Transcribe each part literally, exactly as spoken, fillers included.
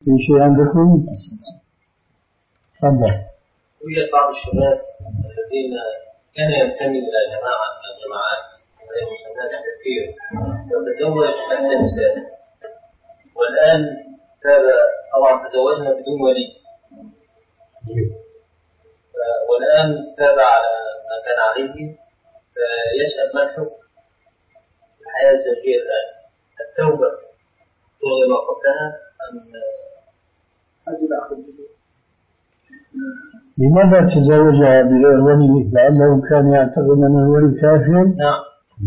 في شيء عندكم؟ تفضل. يوجد بعض الشباب الذين كان ينتمي إلى جماعة من الجماعات وهي مسمات التكفير وتزوج حتى نساء، والآن تاب، طبعا تزوجنا بدون ولي، والآن تاب على ما كان عليه، فيسأل ما الحكم الحياة الزوجية الآن؟ التوبة تلغي ما قبلها أم أجل أخذ؟ لماذا تزوجها بغير ولي؟ لأنه كان يعتقد أن الولي كافر؟ نعم.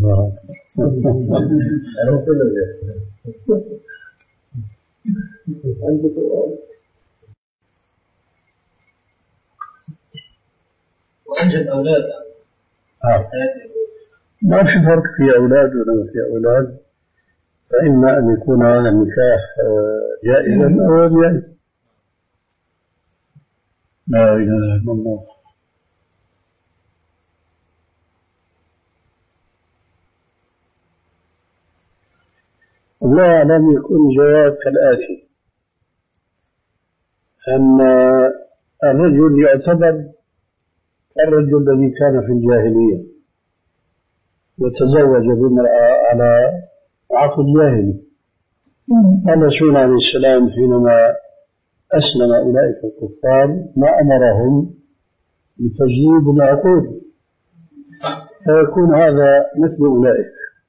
وأنجب أولاد. ما في فرق في أولاد ولا في أولاد، فإما أن يكون هذا النكاح جائزا أو غير جائز. لا إله إلا الله. الله لم يكن جواب كالآتي: أن الرجل يعتبر الرجل الذي كان في الجاهلية وتزوج بامرأة على عقد جاهلي. الرسول عليه السلام حينما أسلم أولئك الكفار ما أمرهم بتجديد العقود، فيكون هذا مثل أولئك.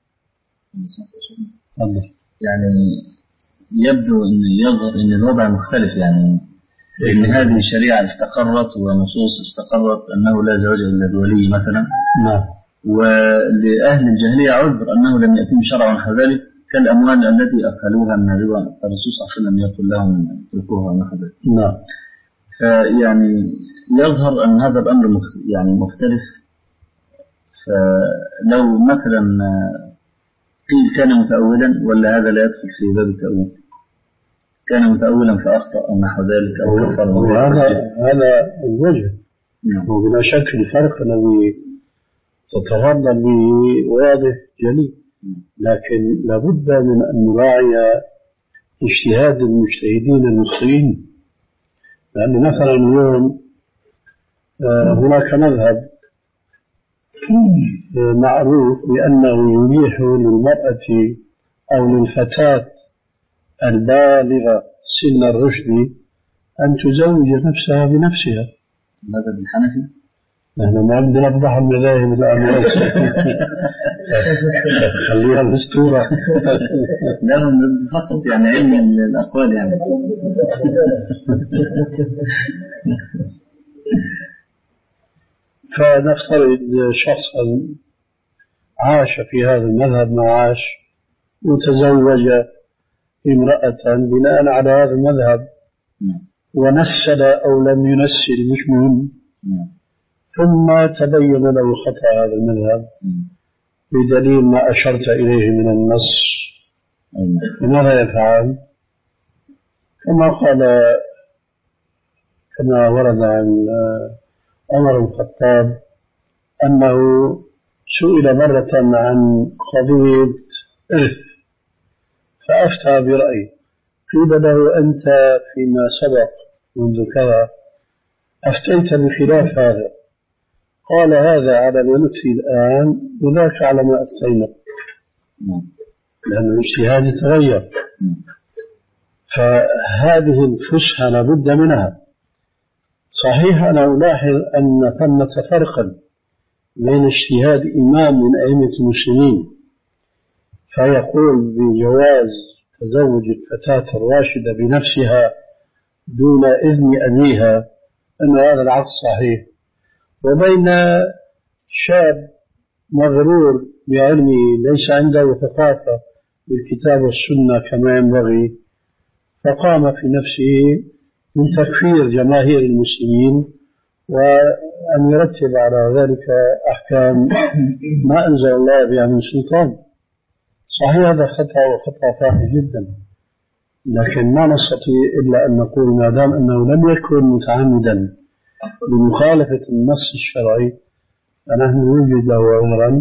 الله. يعني يبدو أن يظهر أن الوضع مختلف، يعني إن هذه شريعة استقرت ونصوص استقرت أنه لا زواج إلا بولي مثلا. نعم. ولأهل الجاهلية عذر أنه لم يتم شرعا كذلك، كالأموال التي أكلوها من الربا، الرسول صلى الله عليه وسلم يقول لهم اتركوها ونحن. نعم. فيعني يظهر أن هذا الأمر يعني مختلف. فلو مثلا قيل كان متأولا، ولا هذا لا يدخل في باب التأويل؟ كان متأولا فأخطأ أو نحو ذلك أو كفر. هذا هذا الوجه. نعم. وبلا شك الفرق الذي تتفضل به واضح جلي، لكن لابد من أن نراعي اجتهاد المجتهدين المصريين، لأن مثلا اليوم هناك مذهب معروف بأنه يبيح للمرأة أو للفتاة البالغة سن الرشد أن تزوج نفسها بنفسها. هذا بالحنفي؟ نحن ما عندنا نفضح المذاهب الآن. خليها الأسطورة. لا فقط يعني علم الأقوال يعني. فنفترض شخصا عاش في هذا المذهب معاش وتزوج امرأة بناء على هذا المذهب ونسل أو لم ينسل مش مهم، ثم تبين له خطأ هذا المذهب بدليل ما أشرت إليه من النص، ماذا يفعل؟ كما قال كما ورد عن عمر بن الخطاب أنه سئل مرة عن قضية إرث فأفتى برأيه، قيل له أنت فيما سبق منذ كذا أفتيت بخلاف هذا، قال هذا على ما نفتي الآن وذاك على ما أفتينا، لأن الاجتهاد يتغير. فهذه الفسحة لابد منها. صحيح أنا ألاحظ أن ثمة فرقا بين اجتهاد إمام من أئمة المسلمين فيقول بجواز تزوج الفتاة الراشدة بنفسها دون إذن أبيها أن هذا العقد صحيح، وبين شاب مغرور بعلمه ليس عنده ثقافة بالكتاب والسنة كما ينبغي فقام في نفسه من تكفير جماهير المسلمين وأن يرتب على ذلك أحكام ما أنزل الله بها من سلطان. صحيح هذا خطأ وخطأ فاحش جدا، لكن ما نستطيع إلا أن نقول ما دام أنه لم يكن متعمدا بمخالفة النص الشرعي فنحن نوجد له عذرا،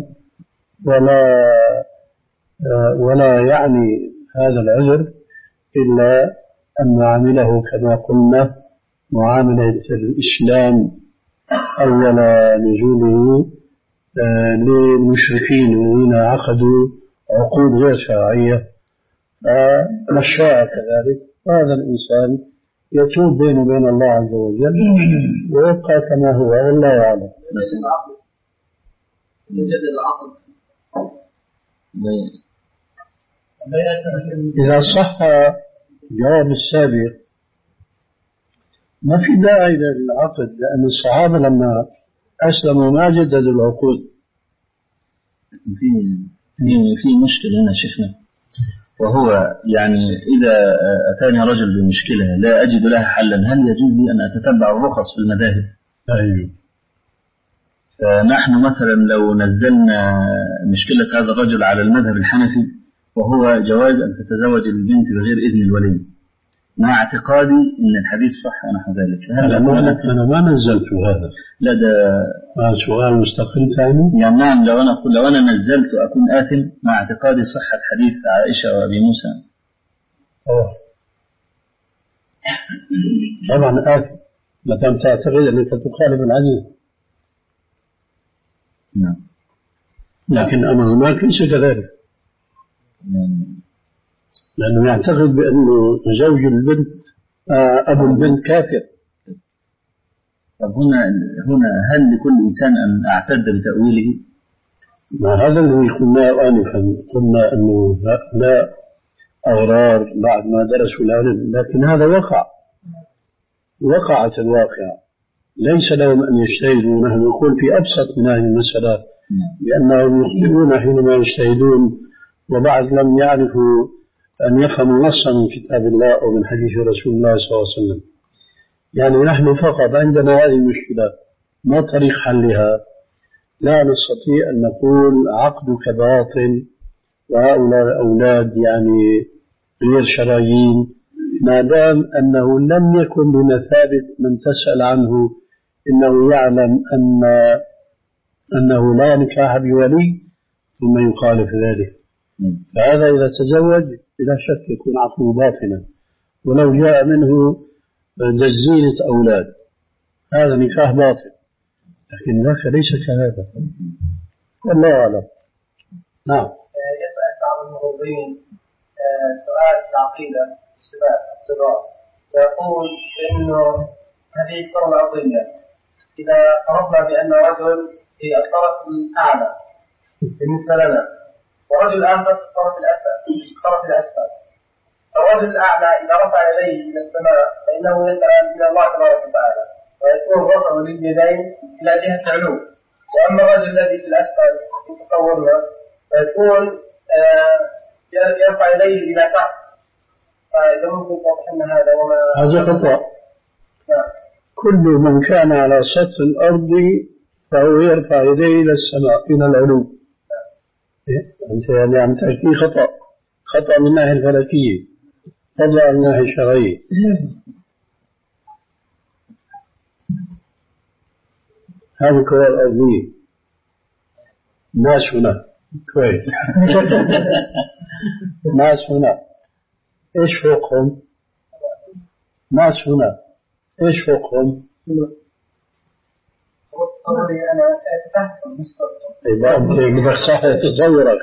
ولا ولا يعني هذا العذر إلا أن نعامله كما قلنا معاملة الإسلام أول نزوله للمشركين الذين عقدوا عقود غير شرعية فمشاء كذلك. هذا الإنسان يتوب بينه وبين الله عز وجل ويبقى كما هو والله أعلم. يجدد العقد إذا صح جواب السابق ما في داعي للعقد، لأن الصحابة لما أسلموا ما جددوا العقود. في في مشكلة هنا شيخنا، وهو يعني إذا أتاني رجل بمشكلة لا أجد لها حلا هل يجوز لي أن أتتبع الرخص في المذاهب؟ أيوه. فنحن مثلا لو نزلنا مشكلة هذا الرجل على المذهب الحنفي وهو جواز أن تتزوج البنت بغير إذن الولي، مع اعتقادي أن الحديث صح ونحو ذلك. أنا, أنا ما نزلت هذا. لا ده سؤال مستقل ثاني. يعني نعم لو أنا لو أنا نزلت أكون آثم مع اعتقادي صحة حديث عائشة وأبي موسى. أوه. طبعا آثم ما دام تعتقد أنك تخالف الحديث. نعم. لكن أمر هناك ليس كذلك. يعني لأنه يعتقد بأنه زوج البنت أبو البنت كافر. طب هنا هنا هل لكل إنسان أن أعتد بتأويله؟ ما هذا الذي قلنا آنفا، قلنا أنه لا أغرار بعد ما درسوا العلم، لكن هذا وقع وقعت الواقع ليس لهم أن يجتهدوا. نحن نقول في أبسط من هذه المسألة لأنهم يخطئون حينما يجتهدون وبعد لم يعرفوا أن يفهموا نصا من كتاب الله أو من حديث رسول الله صلى الله عليه وسلم. يعني نحن فقط عندنا هذه المشكلة ما طريق حلها؟ لا نستطيع أن نقول عقدك باطل وهؤلاء أولاد يعني غير شرعيين ما دام أنه لم يكن بمثابة من تسأل عنه إنه يعلم أن أنه لا نكاح بولي ثم يخالف ذلك. فهذا إذا تزوج بلا شك يكون عقله باطلا ولو جاء منه جزيلة أولاد هذا نكاح باطل، لكن ذاك ليس كهذا والله أعلم. نعم. يسأل بعض المغرضين سؤال العقيدة الشباب الصغار ويقول إنه هذه الفرض العقيدة إذا فرضنا بأن رجل في الطرف الأعلى بالنسبة لنا ورجل آخر في الطرف الأسفل في الطرف الأسفل، الرجل الأعلى إذا رفع يديه إلى السماء فإنه يسأل إلى الله تبارك وتعالى ويكون رفعه لليدين إلى جهة العلو، وأما الرجل الذي في الأسفل في تصورنا فيكون آه يرفع يديه إلى تحت. فإذا ممكن توضح لنا هذا وما هذا خطأ. كل من كان على سطح الأرض فهو يرفع يديه إلى السماء إلى العلو. أنت يعني عم تحكي خطأ خطأ من الناحية الفلكية فضلا عن الناحية الشرعية. هذه الكرة الأرضية ناس هنا كويس ناس هنا إيش فوقهم؟ ناس هنا إيش فوقهم؟ أنا أتفهم مستقبل. إذا أنت بدك صح تصورك.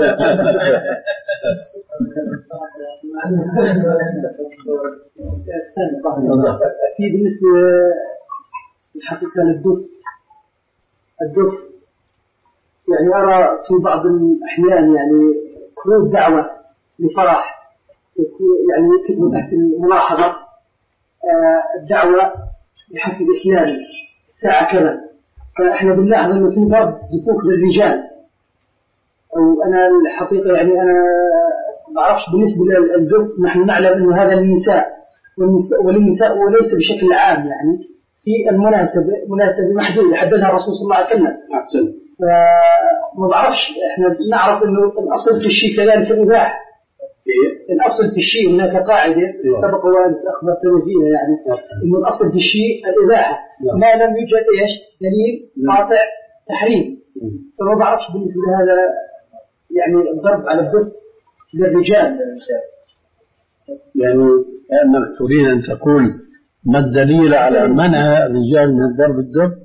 في بالنسبة الحقيقة للدف الدف يعني أرى في بعض الأحيان يعني كروت دعوة لفرح يعني يكتبوا تحت الملاحظة الدعوة لحفل إسلامي الساعة كذا، فإحنا بنلاحظ إنه في بعض دفوف للرجال، أو أنا الحقيقة يعني أنا ما أعرفش بالنسبة للدف نحن نعلم إنه هذا للنساء وللنساء وليس بشكل عام يعني في المناسبة مناسبة محدودة حددها الرسول صلى الله عليه وسلم. فما بعرفش إحنا نعرف إنه الأصل في الشيء كذلك الإباحة. الأصل في الشيء هناك قاعدة سبق وأنت أخبرتني فيها يعني إنه الأصل في الشيء الإباحة ما لم يوجد إيش دليل قاطع تحريم. فما بعرفش بالنسبة لهذا يعني الضرب على الدف للرجال. يعني كأنك تريد أن تقول ما الدليل على منع الرجال من ضرب الدف؟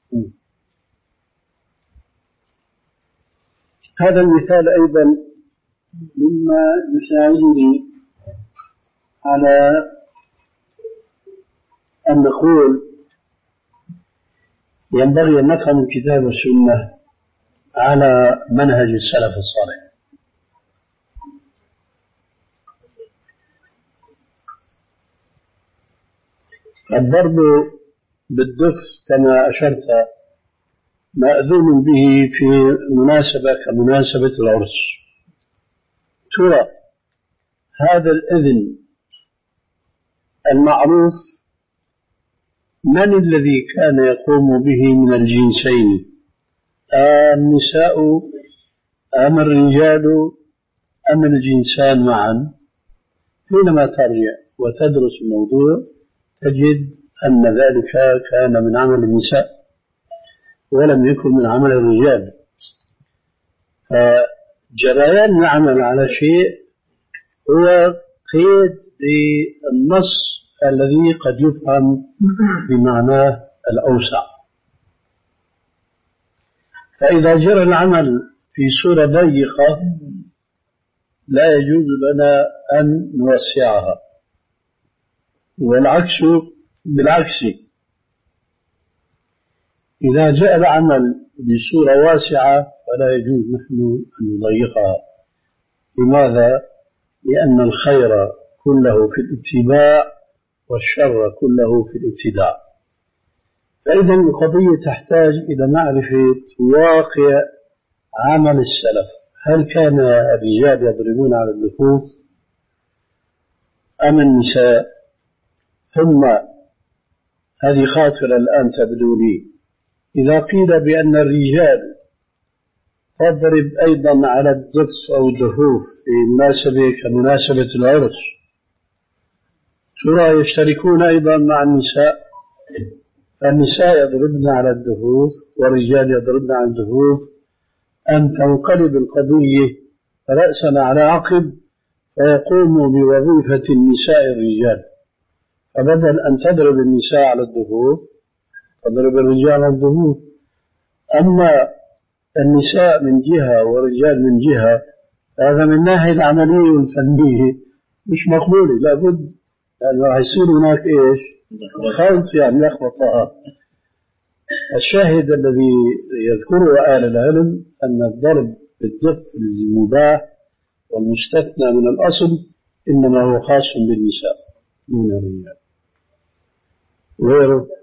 هذا المثال أيضا مما يساعدني على أن نقول ينبغي أن نفهم الكتاب والسنة على منهج السلف الصالح. الضرب بالدف كما أشرت مأذون به في مناسبة كمناسبة العرس. ترى هذا الإذن المعروف من الذي كان يقوم به من الجنسين؟ النساء أم الرجال أم الجنسان معا؟ حينما ترجع وتدرس الموضوع تجد أن ذلك كان من عمل النساء ولم يكن من عمل الرجال. فجريان العمل على شيء هو قيد للنص الذي قد يفهم بمعناه الأوسع. فإذا جرى العمل في صورة ضيقة لا يجوز لنا أن نوسعها، والعكس بالعكس. إذا جاء العمل بصورة واسعة فلا يجوز نحن أن نضيقها. لماذا؟ لأن الخير كله في الاتباع والشر كله في الابتداع. فإذا القضية تحتاج إلى معرفة واقع عمل السلف. هل كان الرجال يضربون على الدفوف أم النساء؟ ثم هذه خاطرة الآن تبدو لي، إذا قيل بأن الرجال تضرب أيضا على الدف أو الدفوف في مناسبة كمناسبة العرس، ترى يشتركون أيضا مع النساء؟ النساء يضربن على الدفوف والرجال يضربن على الدفوف، أن تنقلب القضية رأسا على عقب فيقوم بوظيفة النساء الرجال، فبدل أن تضرب النساء على الدفوف تضرب الرجال على الدفوف. أما النساء من جهة والرجال من جهة، هذا من ناحية العملية والفنية مش مقبولة، لابد يعني راح يصير هناك إيش؟ خلط يعني لخبطة. الشاهد الذي يذكره أهل العلم أن الضرب بالدف المباح والمستثنى من الأصل إنما هو خاص بالنساء دون الرجال. غيره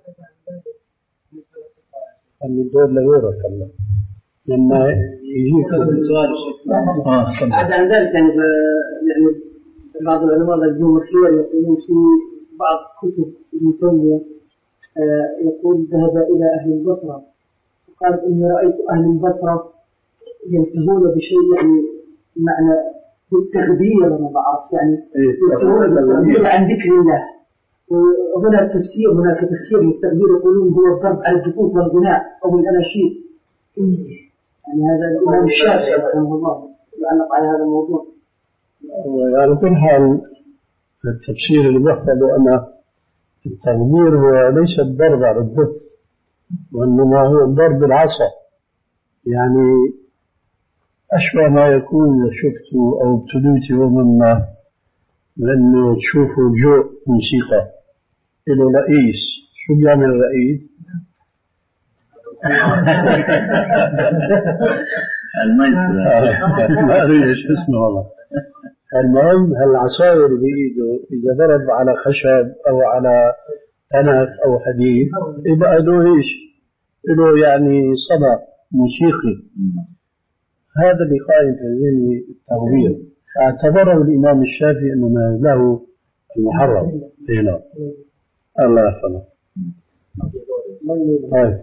أن الدور لغيرك الله لما يجيك السؤال عدا عن ذلك يعني يعني بعض العلماء يجدون الخير يقولون في بعض كتب ابن تيمية يقول ذهب إلى أهل البصرة وقال إني رأيت أهل البصرة ينتهون بشيء يعني معنى بالتغذية أنا بعرف يعني ينتهون بالتغذية عن ذكر الله. وهنا التفسير هناك تفسير للتغذير يقولون هو الضرب على الجفوف والغناء أو الأناشيد. يعني هذا الإمام الشافعي رحمه الله يعلق على هذا الموضوع. على كل حال التفسير اللي بيحصل أن التغذير هو ليس الضرب على الدف وإنما هو الضرب بالعصا، يعني أشبه ما يكون شفتوا أو ابتليتوا مما لأنه تشوفوا جو موسيقى إله رئيس. شو بيعمل الرئيس؟ المايسترو ما أدري إيش اسمه والله. المهم هالعصاية اللي بإيده إذا ضرب على خشب أو على تنف أو حديد يبقى له إيش؟ له يعني صدى موسيقي. هذا اللي قائم في ذهن التغذير. اعتبره الإمام الشافعي أنه ما له المحرم هنا. الله يحفظه. طيب.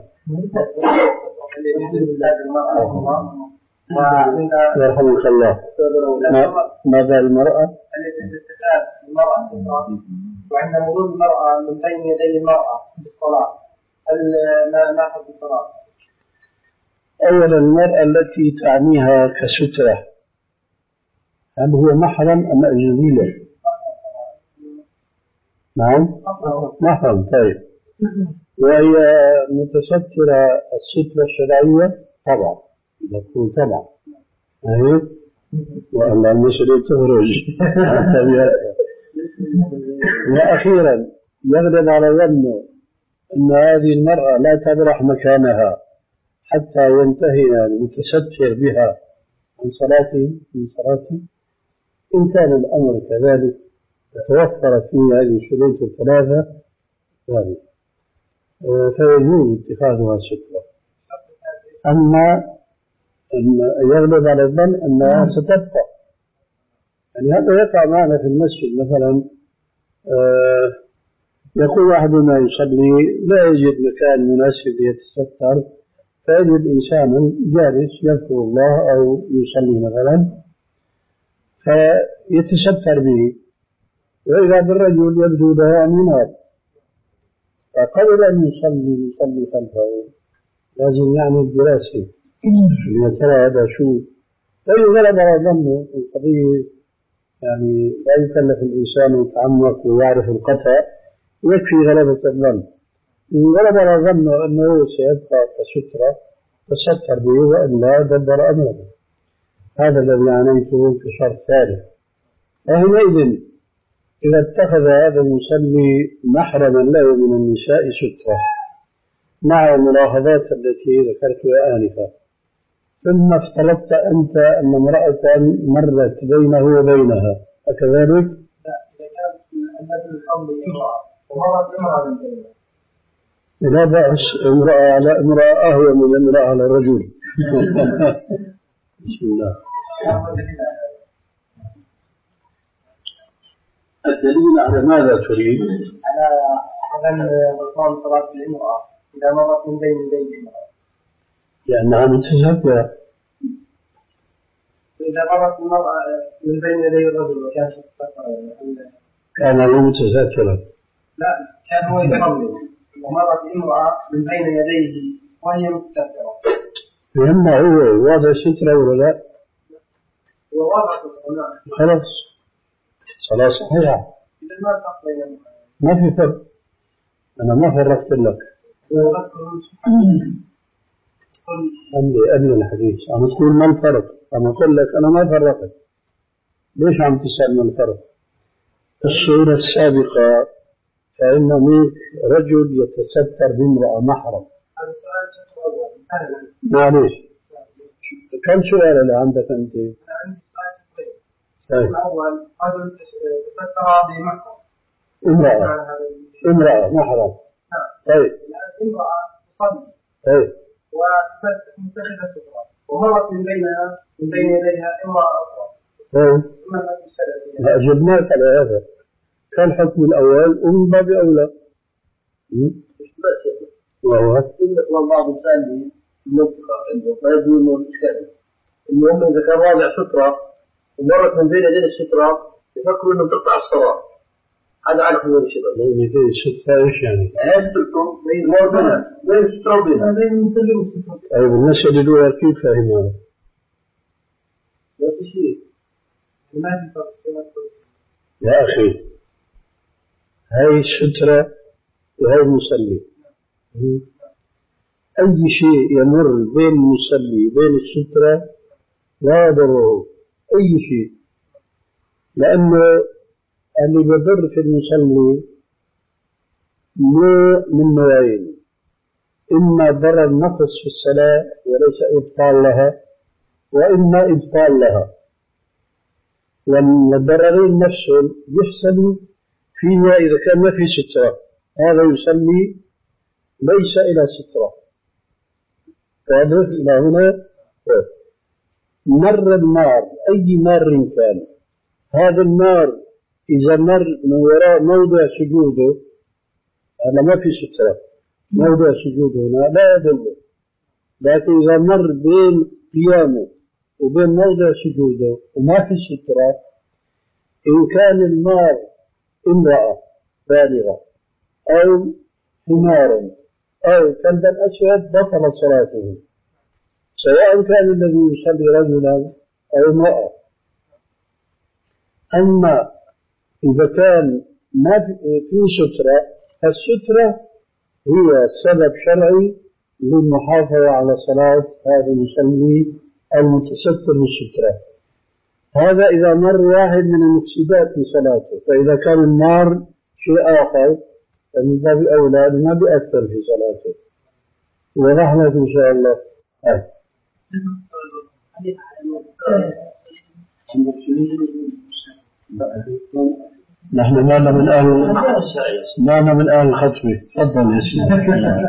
يرحمك الله. ماذا المرأة؟ الاستثناء المرأة وعند مرور المرأة من بين يدي المرأة في الصلاة هل ما ناخذ الصلاة؟ أولا المرأة التي تعنيها كسترة هل هو محرم أم أجنبي له؟ نعم محرم. طيب وهي متسترة السترة الشرعية طبعا تكون طبعا أيه وأن المسؤولية تخرج. وأخيرا يغلب على ظنه أن هذه المرأة لا تبرح مكانها حتى ينتهي المتستر بها عن صلاته من صلاته. إن كان الأمر كذلك وتوفرت فيه هذه الشروط الثلاثة هذه فيجوز اتخاذها سترة. أما يغلب على الظن أنها ستبقى. يعني هذا يقع معنا في المسجد مثلا آه يقول واحدنا يصلي لا يجد مكان مناسب يتستر فيجد إنسانا جالس يذكر الله أو يصلي مثلا فيتستر به وإذا بالرجل يبدو له منار فقبل أن يصلي يصلي خلفه لازم يعني الدراسة يا ترى هذا شو. فإن غلب على ظنه القضية يعني لا يكلف الإنسان يتعمق ويعرف القطع يكفي غلبة الظن. إن غلب على ظنه أنه سيبقى كسترة تستر به وإلا دبر أمره. هذا الذي عنيته كشرط ثالث. وحينئذ إذا اتخذ هذا المصلي محرما له من النساء سترة مع الملاحظات التي ذكرتها آنفا ثم افترضت أنت أن امرأة مرت بينه وبينها أكذلك؟ لا إذا كانت التي تصلي امرأة ومرت امرأة من بينها لا بأس امرأة على امرأة أهوى من امرأة على الرجل. بسم الله. الدليل على ماذا تريد؟ على عدم بطلان صلاة الامرأة إذا مرت من بين يدي المرأة لأنها متسترة. إذا مرت المرأة من بين يدي الرجل وكان كان هو متسترا. لا كان هو يصلي ومرت امرأة من بين يديه وهي متسترة. لما هو واضع سترة ولا لا؟ هو واضع سترة. خلاص صلاة صحيحة. إذا ما فرق بينهما. ما في فرق. أنا ما فرقت لك. أملي أملي الحديث عم تقول ما الفرق. أنا أقول لك أنا ما فرقت. ليش عم تسأل ما الفرق؟ الصورة السابقة فإن منك رجل يتستر بامرأة محرم. معليش كم سؤال اللي عندك أنت؟ الأول رجل تستر بمحرم. امرأة امرأة محرم. طيب امرأة تصلي. طيب ومتخذة سترة ومرت من بينها من بين يديها امرأة أخرى. طيب لا أجبناك على هذا. كان حكم الأول ومن باب أولى. وهو يقول بعض الثاني المنطقة عنده فيبدو إنه مشكلة. المهم إذا كان واضع سترة ومرت من بين يدين السترة يفكروا إنه تقطع الصلاة. هذا عارف من الشباب. بين يدي السترة إيش يعني؟ أنتم بين موضوعنا بين السترة وبينها. بين المصلي والسترة. طيب المسألة الأولى كيف فاهمها؟ ما في شيء. ما في فرق. يا أخي هاي السترة وهاي المصلي. أي شيء يمر بين المصلي وبين السترة لا يضره أي شيء لأنه اللي يضر في المصلي نوع من نوعين إما ضرر نقص في الصلاة وليس إبطال لها وإما إبطال لها والضررين نفسهم يحصل فيما إذا كان ما في سترة هذا يصلي ليس إلى سترة واضح إلى هنا. مر النار أي مار كان هذا النار إذا مر من وراء موضع سجوده هذا ما في سترة موضع سجوده هنا لا يدل لكن إذا مر بين قيامه وبين موضع سجوده وما في سترة إن كان النار امرأة بالغة أو حمار أو كلبا أسود بطل صلاته سواء كان الذي يصلي رجلا أو امرأة. أما إذا كان ما في في سترة. السترة هي سبب شرعي للمحافظة على صلاة هذا المصلي المتستر بالسترة. هذا إذا مر واحد من المفسدات في صلاته، فإذا كان النار شيء آخر فمن باب أولى ما بيأثر في صلاته. ورحمة إن شاء الله. أه. نحن ما من أهل ما من أهل الخطبة. تفضل يا سيدي.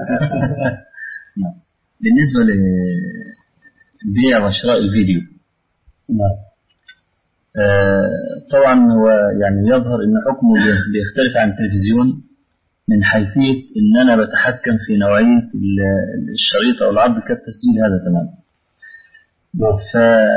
بالنسبة لبيع وشراء الفيديو، نعم. آه طبعا هو يعني يظهر أن حكمه بيختلف عن التلفزيون من حيثية أن أنا بتحكم في نوعية الشريط أو العرض كالتسجيل، هذا تمام. ف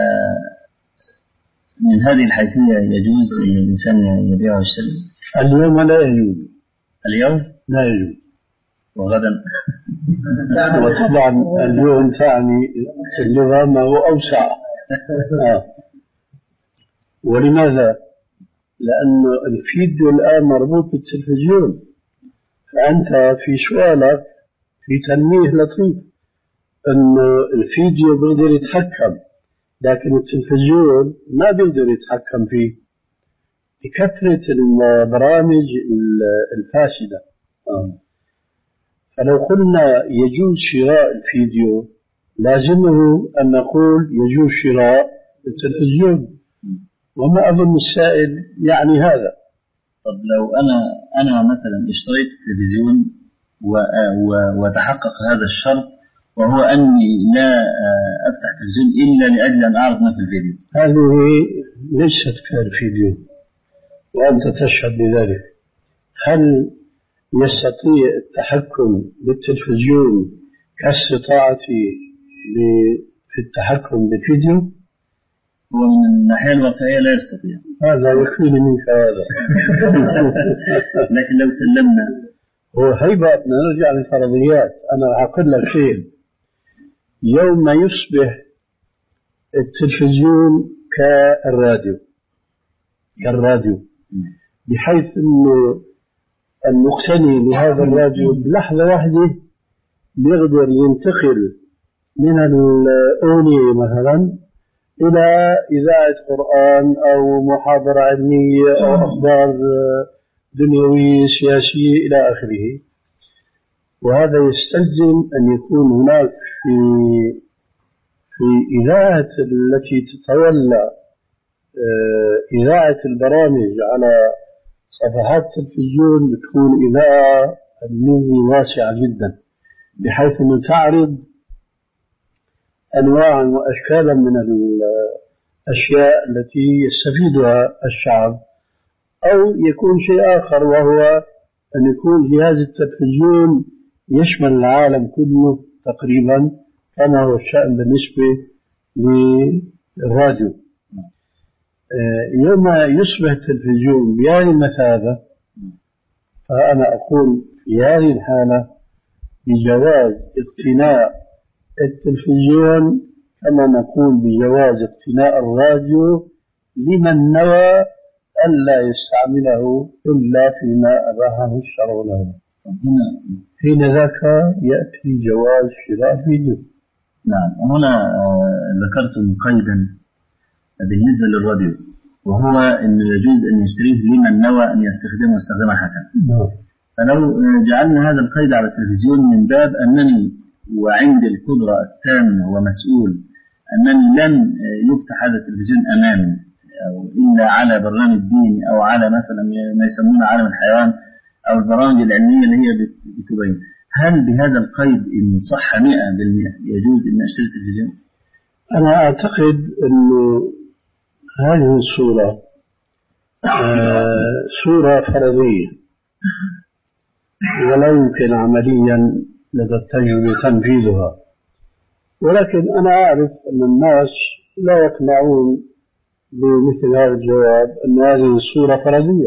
من هذه الحيثية يجوز أن الإنسان يبيع ويشتري؟ اليوم لا يجوز. اليوم لا يجوز. وغدا وطبعا اليوم تعني اللغة ما هو أوسع. آه. ولماذا؟ لأن الفيديو الآن مربوط بالتلفزيون، فأنت في سؤالك في تنويه لطيف أن الفيديو بيقدر يتحكم، لكن التلفزيون ما بيقدر يتحكم فيه بكثرة البرامج الفاسدة. آه. فلو قلنا يجوز شراء الفيديو لازمه أن نقول يجوز شراء التلفزيون، وما أظن السائل يعني هذا. طب لو أنا أنا مثلا اشتريت تلفزيون وتحقق هذا الشرط، وهو أني لا أفتح تلفزيون إلا لأجل أن أعرض ما في الفيديو، هذه ليست كالفيديو وأنت تشهد بذلك. هل يستطيع التحكم بالتلفزيون كاستطاعتي في التحكم بالفيديو؟ هو من الناحية الواقعية لا يستطيع. هذا يكفيني منك هذا. لكن لو سلمنا هو هيبة نرجع للفرضيات. أنا أقول لك شيء، يوم يصبح التلفزيون كالراديو كالراديو بحيث أنه المقتني لهذا الراديو بلحظة واحدة بيقدر ينتقل من الأغنية مثلا إلى إذاعة قرآن أو محاضرة علمية أو أخبار دنيوية سياسية إلى آخره. وهذا يستلزم أن يكون هناك في في إذاعة التي تتولى إذاعة البرامج على صفحات التلفزيون بتكون إذاعة علمية واسعة جدا، بحيث أن تعرض أنواعا وأشكالا من الأشياء التي يستفيدها الشعب. أو يكون شيء آخر، وهو أن يكون جهاز التلفزيون يشمل العالم كله تقريبا كما هو الشأن بالنسبة للراديو. يوم يصبح التلفزيون بهذه المثابة، فأنا أقول في هذه الحالة بجواز اقتناء التلفزيون كما نقول بجواز اقتناء الراديو لمن نوى ألا يستعمله إلا فيما أباحه الشرع له. حين ذاك يأتي جواز شراء الفيديو. نعم. هنا ذكرتم قيدا بالنسبة للراديو، وهو أن يجوز أن يشتريه لمن نوى أن يستخدمه استخداما حسنا. نعم. فلو جعلنا هذا القيد على التلفزيون من باب أنني وعندي القدرة التامة ومسؤول أنني لن يفتح هذا التلفزيون أمامي أو إلا على برنامج ديني أو على مثلا ما يسمونه عالم الحيوان أو البرامج العلمية اللي هي بتبين، هل بهذا القيد إن صح مئة بالمئة يجوز أن أشتري التلفزيون؟ أنا أعتقد أن هذه الصورة آه صورة فرضية ولا يمكن عمليا لدى التجربة تنفيذها، ولكن أنا أعرف أن الناس لا يقنعون بمثل هذا الجواب أن هذه الصورة فرضية.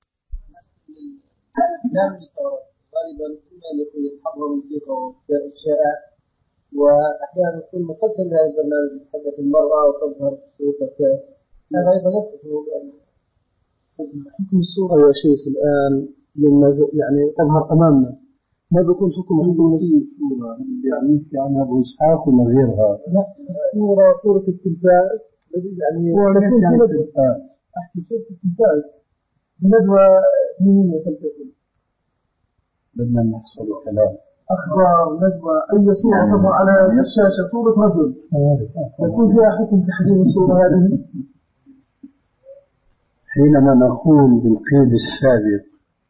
غالبا إما أن يكون يصحبها موسيقى وأشياء الشارع، وأحيانا يكون مقدم لهذا البرنامج يتحدث المرأة وتظهر صوتها كذا، هذا أيضا يدخل حكم الصورة يا شيخ الآن لما يعني تظهر أمامنا ما بيكون حكم حكم الصورة يعني في عنها أبو إسحاق ولا غيرها؟ لا الصورة صورة التلفاز يعني تكون في ندوة أحكي صورة التلفاز بندوة دينية تلتزم بدنا نحصل الكلام أخبار ندوة أي صورة تظهر على الشاشة صورة رجل يكون فيها حكم تحريم الصورة هذه. حينما نقول بالقيد السابق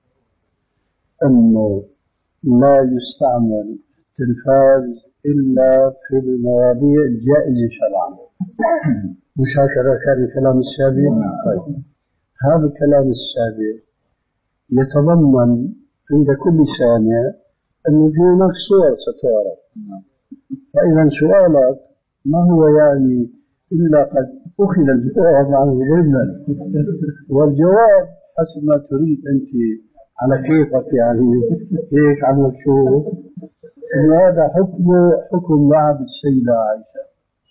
أنه لا يستعمل التلفاز إلا في المواضيع الجائزة شرعا مش هكذا كان الكلام السابق؟ طيب هذا الكلام السابق يتضمن عند كل سامع أنه في هناك صور ستعرض، فإذا سؤالك ما هو يعني إلا قد أخذ الجواب عنه ضمنا، والجواب حسب ما تريد أنت على كيفك يعني هيك عم تشوف إنه هذا حكم حكم لعب السيدة عائشة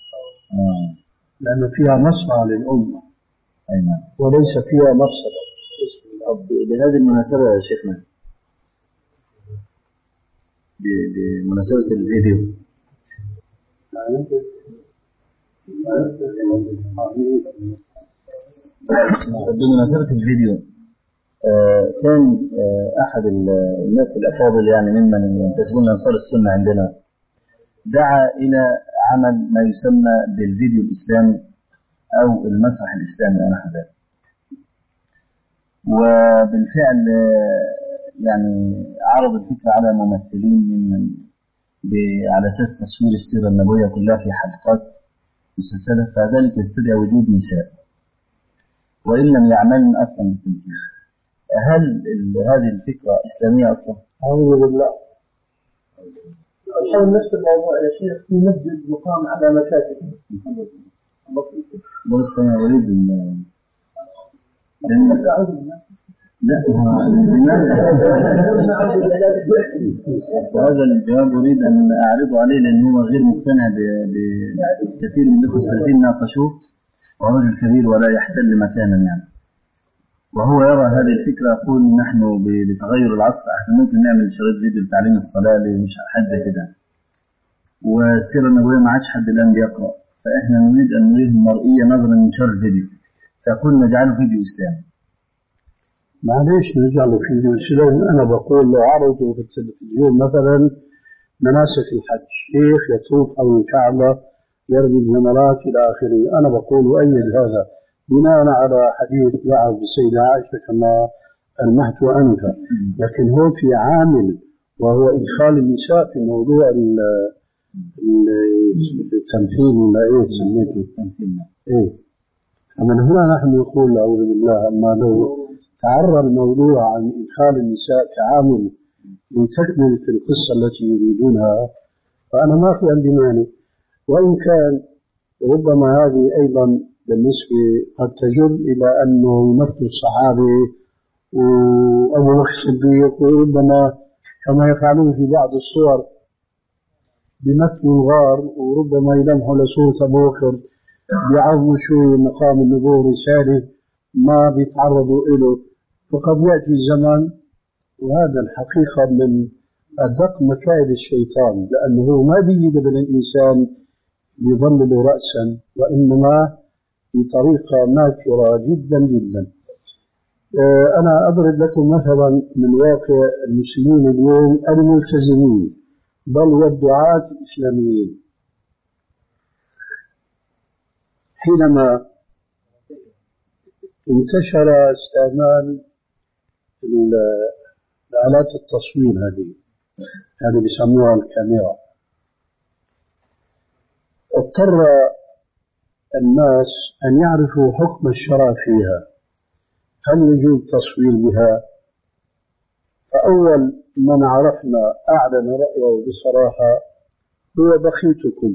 لأنه فيها مصلحة للأمة وليس فيها مفسدة. بهذه المناسبة يا شيخنا بمناسبة الفيديو بمناسبة الفيديو آه كان آه أحد الناس الأفاضل يعني ممن ينتسبون لأنصار السنة عندنا دعا إلى عمل ما يسمى بالفيديو الإسلامي أو المسرح الإسلامي أنا حذر، وبالفعل آه يعني عرض الفكرة على ممثلين من على أساس تصوير السيرة النبوية كلها في حلقات مسلسلة، فذلك يستدعي وجود نساء وإن لم يعملن أصلا بالتمثيل. هل هذه الفكرة إسلامية أصلا؟ أعوذ بالله. حول نفس الموضوع يا شيخ في مسجد مقام على مكاتب بس أنا أريد أن لا هذا الجواب أريد أن أعرضه عليه لأنه هو غير مقتنع بكثير من الأخوة السلفيين ناقشوه، ورجل كبير ولا يحتل مكانا يعني، وهو يرى هذه الفكرة يقول نحن بتغير العصر احنا ممكن نعمل شريط فيديو لتعليم الصلاة مش حد كده، والسيرة النبوية ما عادش حد الآن بيقرأ، فإحنا نريد أن نريد المرئية نظرا من شر الفيديو، فقل نجعله فيديو إسلامي. معليش نجعله فيديو إسلامي. أنا بقول لو عرضوا في التلفزيون مثلا مناسك الحج، شيخ يطوف حول الكعبة يرمي الجمرات إلى آخره، أنا بقول أيد هذا بناء على حديث بعض السيدة عائشة كما ألمحت أنفا، لكن هو في عامل وهو إدخال النساء في موضوع التمثيل ولا إيه سميته التمثيل إيه. فمن هنا نحن نقول أعوذ بالله، أما لو تعرى الموضوع عن إدخال النساء كعامل لتكملة القصة التي يريدونها فأنا ما في عندي مانع، وإن كان ربما هذه أيضا بالنسبة قد تجر إلى أنه يمثل الصحابة وأبو بكر الصديق، وربما كما يفعلون في بعض الصور بمثل الغار، وربما يلمحوا لصورة أبو بكر بيعظموا شوي مقام النبوة رسالة ما بيتعرضوا إله، فقد يأتي زمن وهذا الحقيقة من أدق مكائد الشيطان، لأنه ما بيجد بالإنسان يظلل رأسا، وإنما بطريقة ماكرة جدا جدا. أنا أضرب لكم مثلا من واقع المسلمين اليوم الملتزمين بل والدعاة الإسلاميين. حينما انتشر استعمال آلات التصوير هذه هذه بيسموها الكاميرا، اضطر الناس أن يعرفوا حكم الشرع فيها، هل يجوز التصوير بها؟ فأول من عرفنا أعلن رأيه بصراحة هو بخيتكم.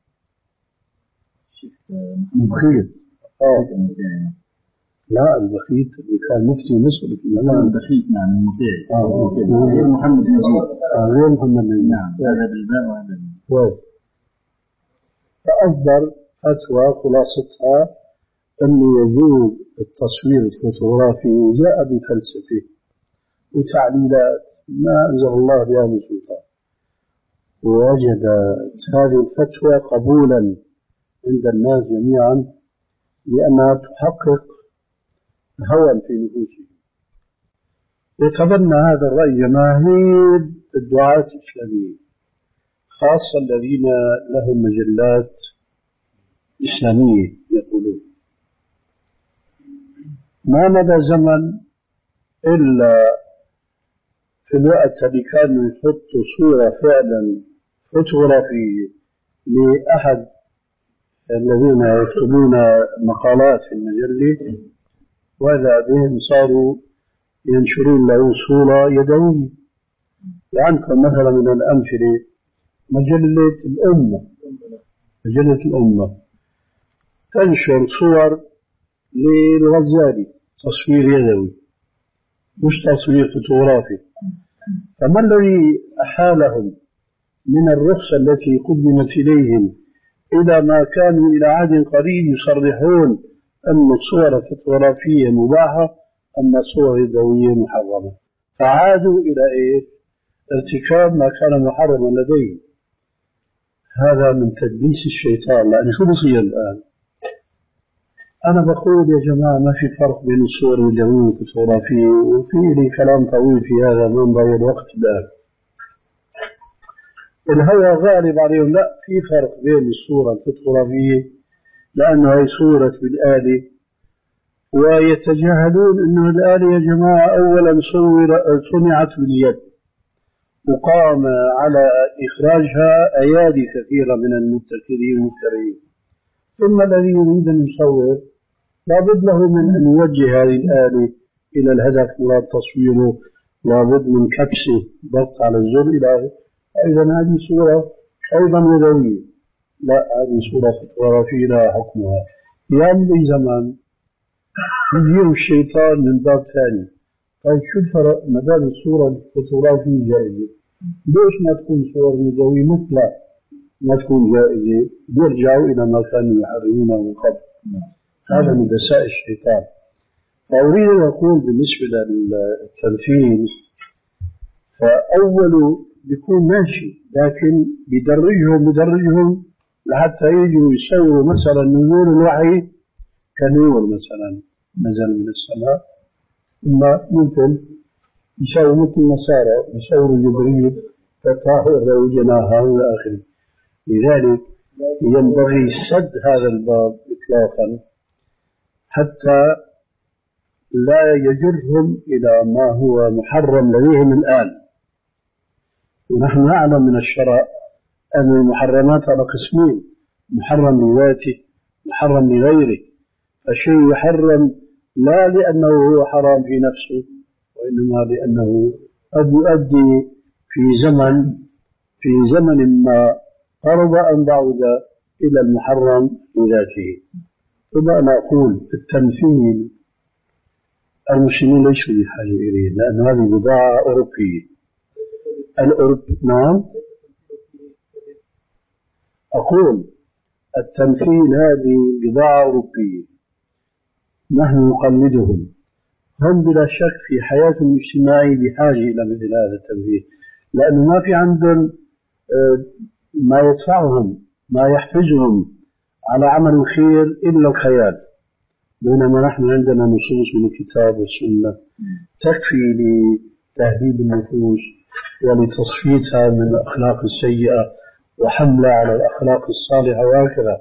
بخيت آه. لا البخيت اللي كان مفتي مصر في لا البخيت نعم المطيع آه. غير محمد نجيب آه. غير محمد نجيب نعم هذا بالباء وهذا بالباء. فأصدر فتوى خلاصتها أنه يجوز التصوير الفوتوغرافي جاء بفلسفة وتعليلات ما أنزل الله بها من سلطان، ووجدت هذه الفتوى قبولا عند الناس جميعا لأنها تحقق هوى في نفوسهم. يتبنى هذا الرأي جماهير الدعاة الإسلاميين، خاصة الذين لهم مجلات إسلامية يقولون. ما مدى زمن إلا في الوقت اللي كانوا يحطوا صورة فعلا فوتوغرافية لأحد الذين يكتبون مقالات في المجلة، وإذا بهم صاروا ينشرون له صورة يدوية. وعنكم مثلا من الأمثلة مجلة الأمة، مجلة الأمة تنشر صور للغزالي تصوير يدوي مش تصوير فوتوغرافي. فما الذي أحالهم من الرخصة التي قدمت إليهم إلى ما كانوا إلى عهد قريب يصرحون أن الصور الفوتوغرافية مباحة أما الصور اليدوية محرمة، فعادوا إلى إيه؟ ارتكاب ما كان محرما لديهم. هذا من تدليس الشيطان. لأن شو بصير الآن؟ أنا بقول يا جماعة ما في فرق بين الصور اليدوية والفوتوغرافية، وفي لي كلام طويل في هذا ما نضيع الوقت الآن. الهوى غالب عليهم. لا، في فرق بين الصورة الفوتوغرافية لأنها هي صورة بالآلة، ويتجاهلون أنه الآلة يا جماعة أولا صنعت باليد وقام على إخراجها أيادي كثيرة من المبتكرين والمخترعين، ثم الذي يريد أن يصور لابد له من أن يوجه هذه الآلة إلى الهدف مراد تصويره، لابد من كبسه ضغط على الزر إلى آخره. إذا هذه صورة أيضا يدوية، لا هذه صورة فوتوغرافية لها حكمها. يعني بزمان يجيب الشيطان من باب ثاني. طيب شو الفرق ما دام الصورة الفوتوغرافية جائزة، ليش ما تكون صور يدوية مطلق ما تكون جائزة؟ بيرجعوا إلى ما كانوا يحرمونه من قبل. هذا من دساء الشيطان. فأريد أن أقول بالنسبة للتمثيل فأوله بيكون ماشي، لكن بدرجهم بدرجهم لحتى يجوا يصوروا مثلا نزول الوحي كنور مثلا نزل من السماء، ثم ممكن يسوي مثل النصارى يسوي جبريل فتطهر وجناها إلى آخره. لذلك ينبغي سد هذا الباب إطلاقا حتى لا يجرهم إلى ما هو محرم لديهم الآن. ونحن نعلم من الشرع أن المحرمات على قسمين: محرم لذاته، محرم لغيره. فالشيء يحرم لا لأنه هو حرام في نفسه، وإنما لأنه قد يؤدي في زمن في زمن ما قرب أن بعد إلى المحرم لذاته. ثم أنا أقول التمثيل المسلمين ليسوا بحاجة إليه، لأن هذه بضاعة أوروبية. الأوروب نعم أقول التمثيل هذه بضاعة أوروبية، نحن نقلدهم. هم بلا شك في حياتهم الاجتماعية بحاجة إلى مثل هذا التمثيل، لأنه ما في عندهم ما يدفعهم ما يحفزهم على عمل الخير إلا الخيال، بينما نحن عندنا نصوص من الكتاب والسنة تكفي لتهذيب النفوس ولتصفيتها من الأخلاق السيئة وحملها على الأخلاق الصالحة وهكذا.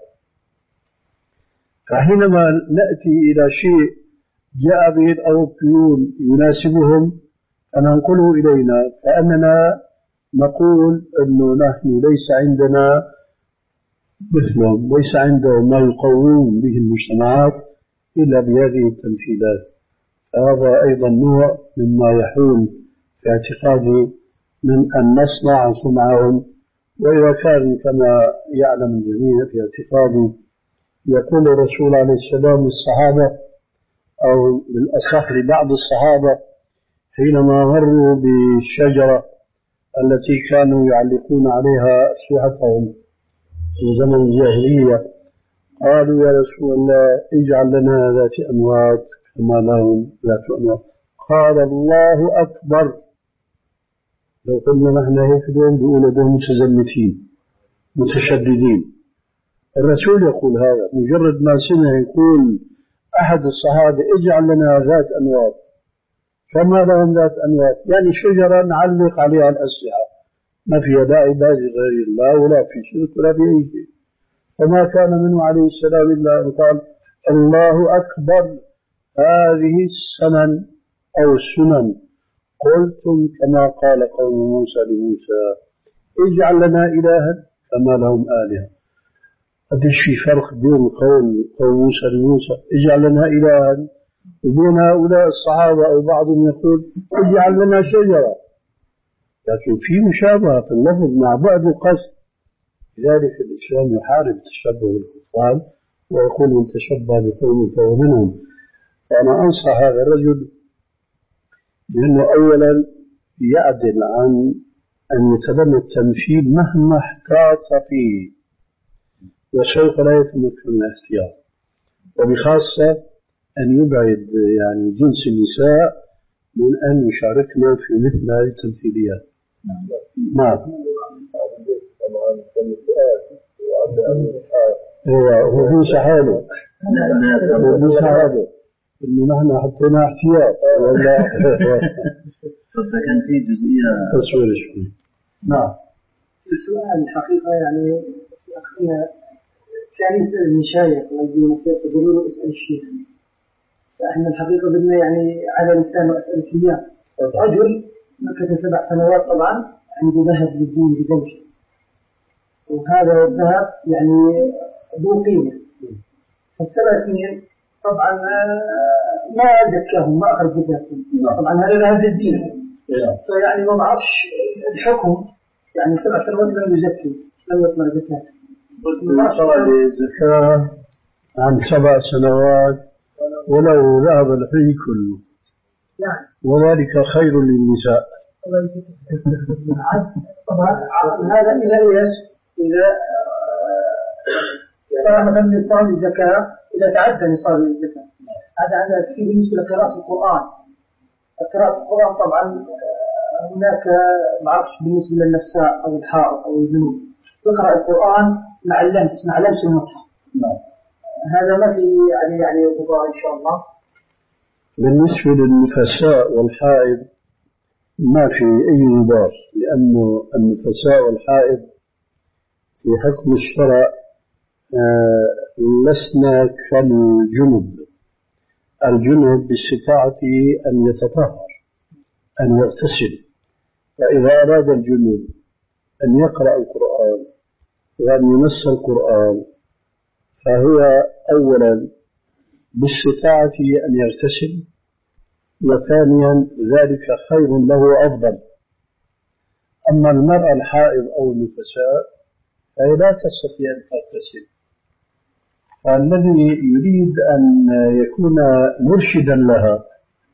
فحينما نأتي إلى شيء جاء به الأوروبيون يناسبهم فننقله إلينا، فأننا نقول أنه نحن ليس عندنا مثلهم، ليس عندهم ما يقوم به المجتمعات إلا بهذه التمثيلات. هذا أيضا نوع مما يحول في اعتقادي من أن نصنع صنعهم. وإذا كان كما يعلم الجميع في اعتقادي يقول الرسول عليه السلام للصحابة أو بالأصح لبعض الصحابة حينما مروا بالشجرة التي كانوا يعلقون عليها أسلحتهم في زمن الجاهلية، قالوا يا رسول الله اجعل لنا ذات أنواط كما لهم ذات أنواط. قال الله أكبر. لو قلنا نحن هيك دون بيقولوا دون متزمتين متشددين. الرسول يقول هذا مجرد ما سمع يقول أحد الصحابة اجعل لنا ذات أنواط كما لهم ذات أنواط، يعني شجرة نعلق عليها الأسلحة ما فيها داعي باز غير الله ولا في شرك ولا في أي شيء. وما كان منه عليه السلام إلا أن قال الله أكبر هذه السنن أو السنن قلتم كما قال قوم موسى لموسى اجعل لنا إلها كما لهم آلهة. قديش في فرق بين قول قوم موسى لموسى اجعل لنا إلها وبين هؤلاء الصحابة أو بعضهم يقول اجعل لنا شجرة، لكن في مشابهة في اللفظ مع بعض القصد. لذلك الإسلام يحارب التشبه بالكفار ويقول من تشبه بقوم فهو منهم. فأنا أنصح هذا الرجل لأنه أولا يعدل عن أن يتبنى التمثيل مهما احتاط فيه وسوف لا يتمكن من الاحتياط، وبخاصة أن يبعد يعني جنس النساء من أن يشاركنا في مثل هذه التمثيليات. نعم. هو بينسى حاله هو بينسى حاله إنه نحن حطينا احتياط ولا فكان في جزئية تصوير شوي. نعم. السؤال الحقيقة يعني أخينا كان يسأل المشايخ الله يجزيهم خير يقولوا له اسأل الشيخ، فإحنا الحقيقة بدنا يعني على لسان وأسألك إياه. رجل مكث سبع سنوات طبعا عنده ذهب للزين بدوشة، وهذا الذهب يعني ذو قيمة. فالسبع سنين طبعا ما زكاهم ما أخذ زكاتهم، طبعا هذا ذهب للزين، فيعني ما بعرفش الحكم يعني سبع سنوات لم يزكي لم يطلع زكاة. الزكاة عن سبع سنوات ولو ذهب الحي كله يعني وذلك خير للنساء. طبعا هذا إلى إيش؟ إذا صار مثلا نصاب الزكاة إذا تعدى نصاب الزكاة. هذا عندنا في بالنسبة لقراءة القرآن. قراءة القرآن طبعا هناك ما أعرفش بالنسبة للنفساء أو الحائض أو الجنوب يقرأ القرآن مع اللمس مع لمس المصحف. هذا ما في يعني يعني غبار إن شاء الله. بالنسبة للنفساء والحائض ما في أي غبار، لأنه النفساء والحائض في حكم الشرع آه لسنا كالجنب. الجنب باستطاعته أن يتطهر أن يغتسل، فإذا أراد الجنب أن يقرأ القرآن وأن يمس القرآن فهو أولا باستطاعته أن يغتسل، وثانيا ذلك خير له وأفضل. أما المرأة الحائض أو النفساء فهي لا تستطيع أن تغتسل، فالذي يريد أن يكون مرشدا لها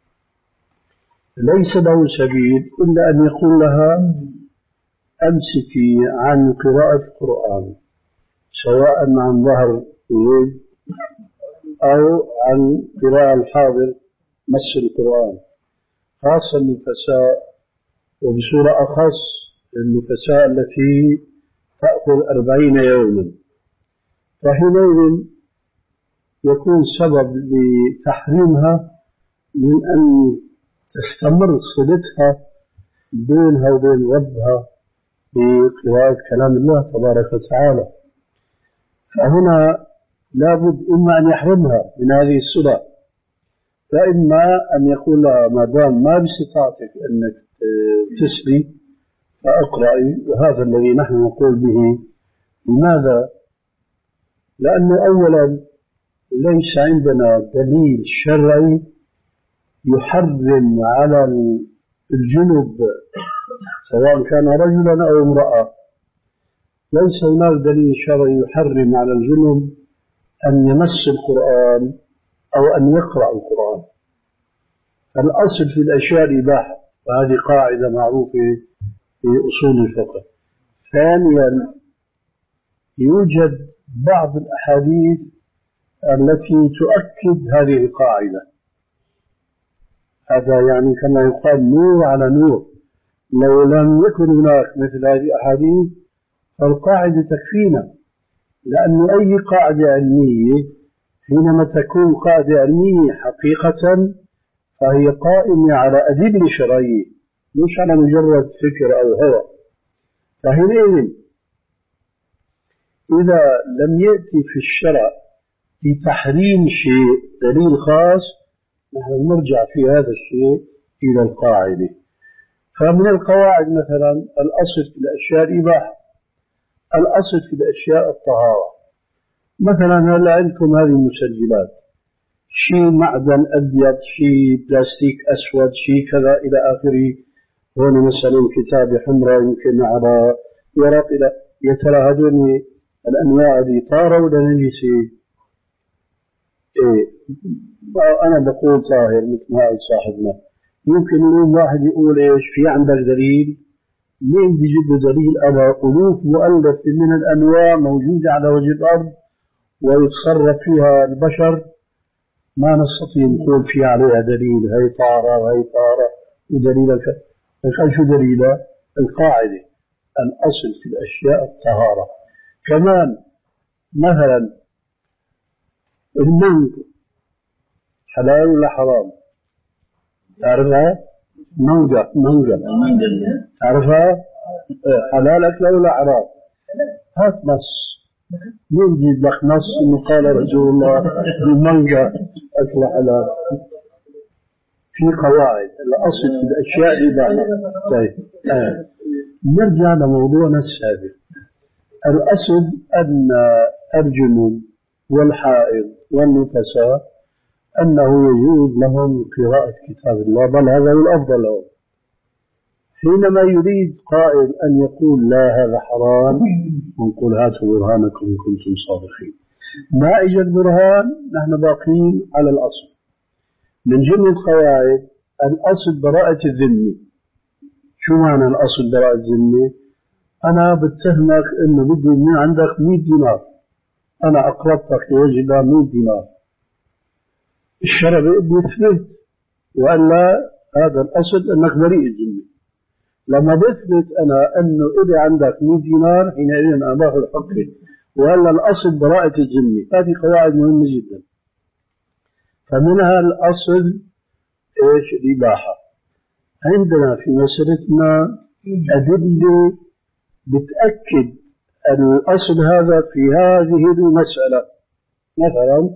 ليس له سبيل إلا أن يقول لها أمسكي عن قراءة القرآن سواء عن ظهر اليد أو عن قراءة الحاضر مس القرآن، خاصة النفساء وبصورة أخص النفساء التي تأخذ أربعين يوما، فحينئذ يكون سبب لتحريمها من أن تستمر صلتها بينها وبين ربها بقراءة كلام الله تبارك وتعالى. فهنا لابد إما أن يحرمها من هذه الصلة، فإما أن يقول لها ما دام ما باستطاعتك أنك تسلي فأقرأي، وهذا الذي نحن نقول به. لماذا؟ لأنه أولا ليس عندنا دليل شرعي يحرم على الجنب سواء كان رجلا أو امرأة، ليس هناك دليل شرعي يحرم على الجنب أن يمس القرآن أو أن يقرأ القرآن. الأصل في الأشياء الإباحة، وهذه قاعدة معروفة في أصول الفقه. ثانيا يوجد بعض الأحاديث التي تؤكد هذه القاعدة. هذا يعني كما يقال نور على نور. لو لم يكن هناك مثل هذه الأحاديث فالقاعدة تكفينا، لأن أي قاعدة علمية حينما تكون قاعدة علمية حقيقة فهي قائمة على أدلة شرعية مش على مجرد فكر أو هوى. فحينئذ إذا لم يأتي في الشرع بتحريم شيء دليل خاص نحن نرجع في هذا الشيء إلى القاعدة. فمن القواعد مثلا الأصل في الأشياء الإباحة، الأصل في الأشياء الطهارة. مثلا هل عندكم هذه المسجلات شيء معدن أبيض، شيء بلاستيك أسود، شيء كذا إلى آخره. هون مثلا كتابة حمراء يمكن على ورق إلى يترى هذول الأنواع دي طارة ولا نجسة؟ إيه أنا بقول طاهر مثل ما قال صاحبنا. يمكن اليوم واحد يقول إيش في عندك دليل؟ مين بيجيب دليل على ألوف مؤلف من الأنواع موجودة على وجه الأرض ويتصرف فيها البشر ما نستطيع نقول في عليها دليل هي طارة وهي طارة ودليل كذا. فقال شو دليلها؟ القاعدة الأصل في الأشياء الطهارة. كمان مثلا المانجا حلال ولا حرام؟ تعرفها؟ مانجا مانجا تعرفها؟ حلال أكلها ولا حرام؟ هات نص. مين يجيب لك نص إنه قال رسول الله المانجا أكل حلال؟ في قواعد الأصل في الأشياء الإباحة. طيب آه. نرجع لموضوعنا السابق. الأصل أن الجنون والحائض والنفساء أنه يجوز لهم قراءة كتاب الله، بل هذا هو الأفضل لهم. حينما يريد قائل أن يقول لا هذا حرام نقول هاتوا برهانكم إن كنتم صادقين. ما إجا البرهان نحن باقين على الأصل. من جملة القواعد الأصل براءة الذمة. شو معنى الأصل براءة الذمة؟ أنا بتهمك إنه بدي من عندك مئة دينار، أنا أقرضتك لوجه الله مئة دينار، الشرع بيقول يثبت وألا هذا الأصل أنك بريء الذمة. لما بثبت أنا أنه إذا عندك مئة دينار حينئذ أنا باخذ حقي وألا الأصل براءة الذمة. هذه قواعد مهمة جدا. فمنها الأصل إيش؟ الإباحة. عندنا في مسألتنا أدلة بتأكد الأصل هذا في هذه المسألة. مثلا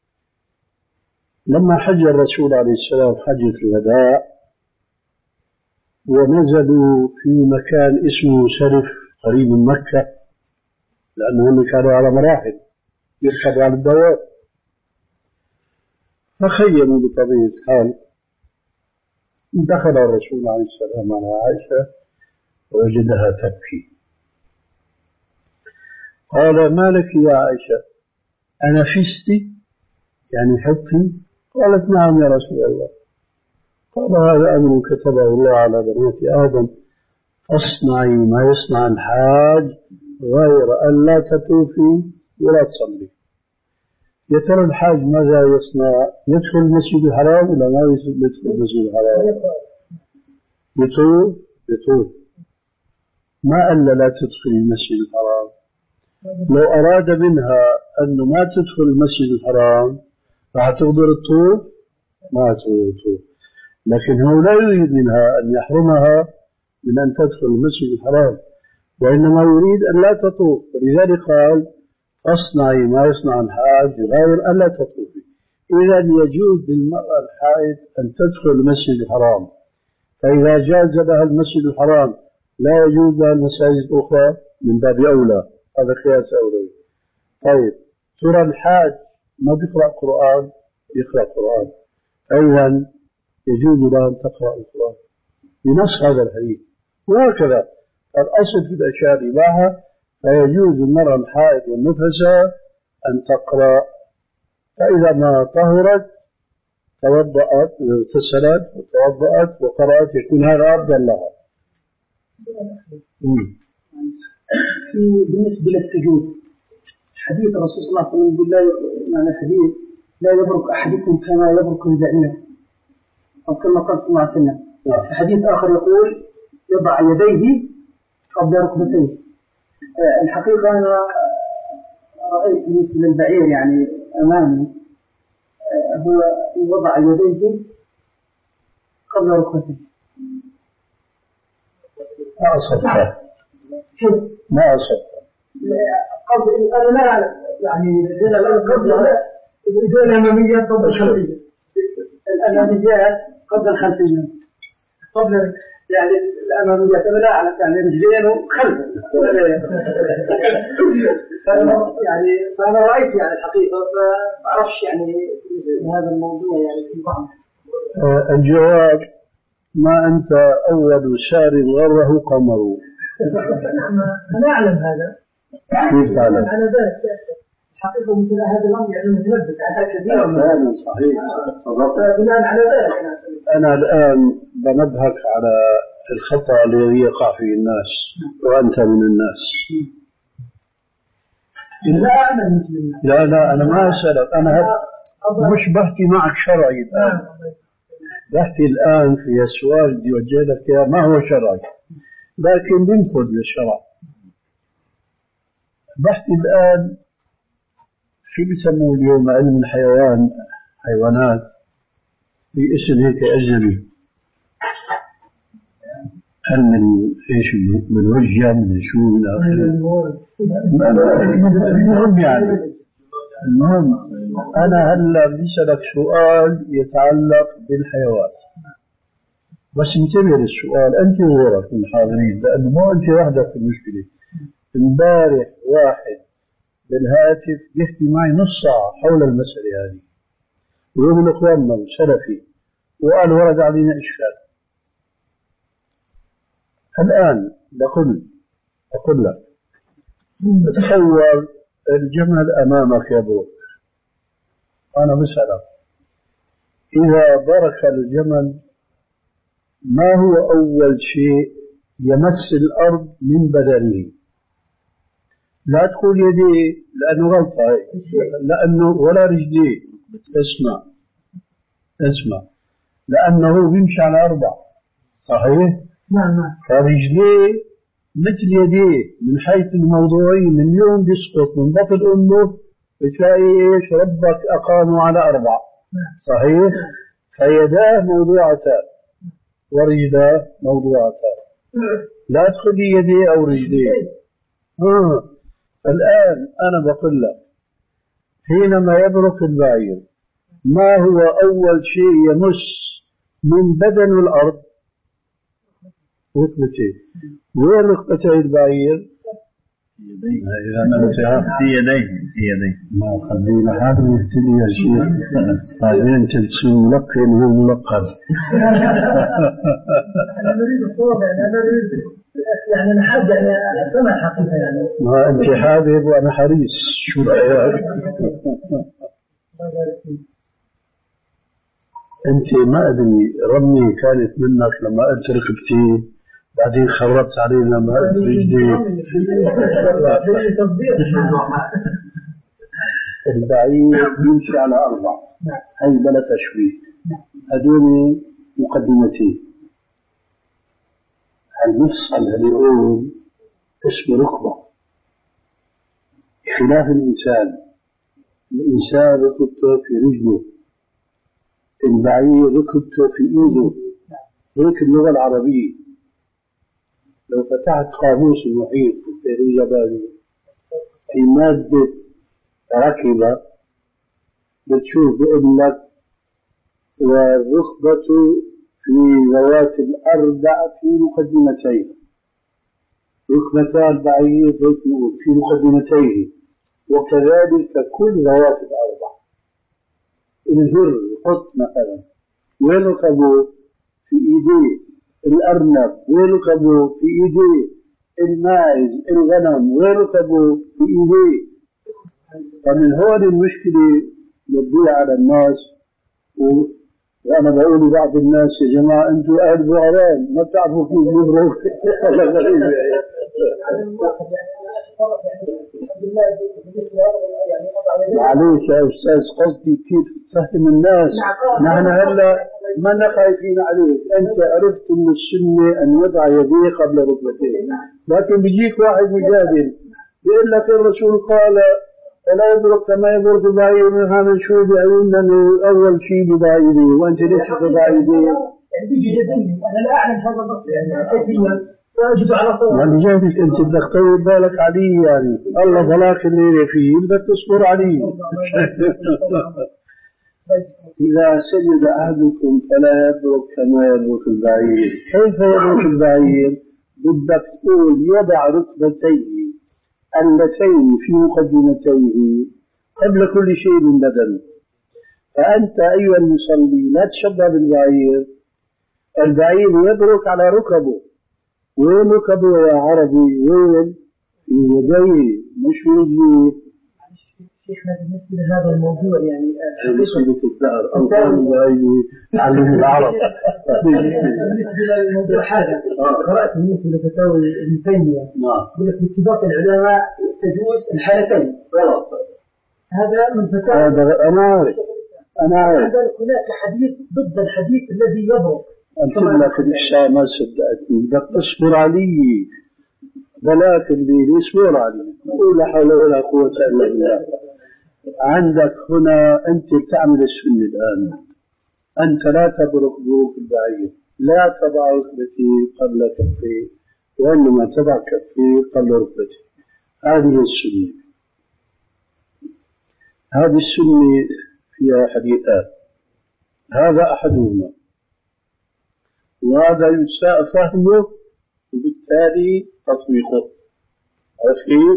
لما حج الرسول عليه السلام حجة الوداع ونزلوا في مكان اسمه سرف قريب من مكة، لأنهم كانوا على مراحل يركبوا على الدواب، فخيموا بطبيعة الحال. دخل الرسول عليه السلام على عائشة ووجدها تبكي. قال ما لك يا عائشة أنا فستي يعني حبتي؟ قالت نعم يا رسول الله. قال هذا أمر كتبه الله على بنات آدم فاصنعي ما يصنع الحاج غير أن لا تطوفي ولا تصلي. يا ترى الحاج ماذا يصنع؟ يدخل المسجد الحرام ولا ما يدخل المسجد الحرام؟ يطوف يطوف ما قال لا تدخل المسجد الحرام. لو أراد منها أنه ما تدخل المسجد الحرام راح تقدر الطوف ما تقدر الطوف، لكن هو لا يريد منها أن يحرمها من أن تدخل المسجد الحرام، وإنما يريد أن لا تطوف. ولذلك قال اصنعي ما يصنع الحاج غير أن لا تطوفي. إذا يجوز للمرأة الحائض أن تدخل المسجد الحرام، فإذا جاز لها المسجد الحرام لا يجوز لها المساجد الأخرى من باب أولى. هذا قياس أولوي. طيب ترى الحاج ما بيقرأ قرآن؟ يقرأ قرآن، أيضا يجوز لها أن تقرأ القرآن بنص هذا الحديث. وهكذا الأصل في الأشياء الإباحة، فيجوز المرأة الحائض والنفساء أن تقرأ، فإذا ما طهرت توضأت واغتسلت وتوضأت وقرأت يكون هذا أفضل لها. بالنسبة للسجود حديث الرسول صلى الله عليه وسلم يقول لا يعني حديث لا يبرك أحدكم كما يبرك البعير أو كما قال صلى الله عليه وسلم. في حديث آخر يقول يضع يديه قبل ركبتيه. الحقيقة أنا رأيت بالنسبة للبعير يعني أمامي هو وضع يديه قبل ركبتيه. ما أصدقه ما أصدقه قبل أنا لا أعلم يعني قبل الأماميات قبل الخلفية. الأماميات قبل الخلفية قبل يعني الأماميات أنا لا أعلم يعني رجلين خلفه يعني فأنا رأيت يعني الحقيقة فما أعرفش يعني هذا الموضوع يعني في بعض. الجواب ما أنت أول شار غره قمره. أنا أعلم هذا. كيف تعلم؟ أنا ذلك الحقيقة مثل هذا الأمر يعني متلبس على كثير. صحيح. بناء على ذلك أنا الآن بنبهك على الخطأ الذي يقع فيه الناس وأنت من الناس. لا أعلم مثل الناس. لا لا أنا ما أسألك أنا مش بحكي معك شرعي الآن. بحكي الآن في السؤال اللي وجه لك ما هو شرعي لكن بنفذ للشرع. بحكي الآن شو بيسموه اليوم علم الحيوان حيوانات في اسم هيك أجنبي علم ايش من رجة من شو من المهم يعني المهم أنا هلا بسألك سؤال يتعلق بالحيوان بس انتبه للسؤال أنت وغيرك من الحاضرين لأنه مو أنت وحدك في المشكلة. امبارح واحد بالهاتف يحكي معي نص ساعة حول المسألة هذه ويقول إخواننا سلفي وقال ورد علينا إشكال. الآن بقول أقول لك تصور الجمل أمامك يا بروك أنا بسألك إذا برك الجمل ما هو أول شيء يمس الأرض من بدنه؟ لا تقول يديه لأنه غلطة لأنه ولا رجليه. اسمع اسمع لأنه بيمشي على أربع صحيح؟ نعم. فرجليه مثل يديه من حيث الموضوعي من يوم بيسقط من بطن أمه بتلاقي إيش ربك أقاموا على أربع صحيح؟ فيداه موضوعتان ورجلاه موضوعتان. لا تخلي يديه أو رجليه. آه. الآن أنا بقول لك حينما يبرك البعير ما هو أول شيء يمس من بدن الأرض؟ ركبتيه. وين ركبتي البعير؟ يديه. في يديه في يديه. ما خلينا هذا يهتدي يا شيخ. بعدين تلسين ملقن هو ملقن. أنا نريد الصواب يعني أنا نريد يعني أنا حابب يعني أفهم الحقيقة يعني. ما أنت حابب وأنا حريص شو رأيك؟ أنت ما أدري رمي كانت منك لما قلت ركبتي بعدين خربت علينا لما قلت رجلي. البعير يمشي على أربع هاي بلا تشويه هدول مقدمتين. المفصل اللي يقول اسمه ركبة خلاف الإنسان. الإنسان ركبته في رجله البعير ركبته في إيده. هيك اللغة العربية لو فتحت قاموس المحيط في التاريخ الياباني في مادة ركبة بتشوف بيقول لك والركبة في ذوات الأربع في مقدمتين. ركبتا البعير في مقدمتيه وكذلك كل ذوات الأربع. الهر الحط مثلا وين ركبوا؟ في إيديه. الأرنب وين ركبوا؟ في إيديه. الماعز الغنم وين ركبوا؟ في إيديه. فمن هون المشكلة بتضيع على الناس. وأنا بقول لبعض الناس يا جماعة أنتم أهل بوعران ما بتعرفوا كيف نبروا. معليش يا أستاذ، قصدي كيف تفهم الناس. نحن هلا ما خايفين عليك، أنت عرفت من السنة أن يضع يديه قبل ركبتيه، لكن بيجيك واحد مجادل بيقول لك الرسول قال فلا يبرك كما يبرك البعير منها من شو بعيون أنه أول شيء بضع يديه، وأنت ليش تضع يديه؟ يعني بيجي جدني أنا لا أعلم هذا النص، يعني كيفية واجب على صوت. يعني جاهدك أنت بدك تطول بالك عليه، يعني الله بلاك الليلة فيه بدك تصبر عليه. إذا سجد أحدكم فلا يبرك كما يبرك البعير. كيف يبرك البعير؟ بدك تقول يضع ركبتيه اللتين في مقدمتيه قبل كل شيء من بدنه. فأنت أيها المصلي لا تشبه بالبعير، البعير يبرك على ركبه. وين ركبه يا عربي؟ وين؟ في يديه مش في رجليه. شيخنا بالنسبة لهذا الموضوع يعني نسبة الدهر أو كان بعيده تعلم العرب. بالنسبة للموضوع هذا قرأت بالنسبة لفتاوى ابن تيمية يقول لك باتفاق العلماء تجوز الحالتين. غلط. هذا من فتاوى. هذا أنا عارف. أنا عارف. هناك حديث ضد الحديث الذي يضرب. قلت لك الإشاء ما صدقتني، بدك تصبر علي بلاك الليل اصبر علي. لا حول ولا قوة إلا بالله. عندك هنا أنت تعمل السنة الآن، أنت لا تبرك بروك البعير، لا تضع ركبتي قبل كفي، وإنما تضع كفي قبل ركبتي. هذه السنة. هذه السنة فيها حديثات، هذا أحدهما، وهذا يساء فهمه وبالتالي تطبيقه. عرفت؟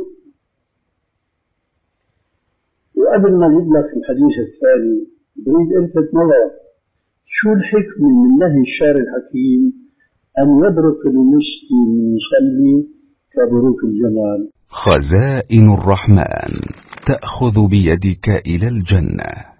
وقبل ما نجيب لك الحديث الثاني بريد ألفت نظر شو الحكمة من نهي الشارع الحكيم أن يبرك المسلم المصلي كبروك الجمال. خزائن الرحمن تأخذ بيدك إلى الجنة.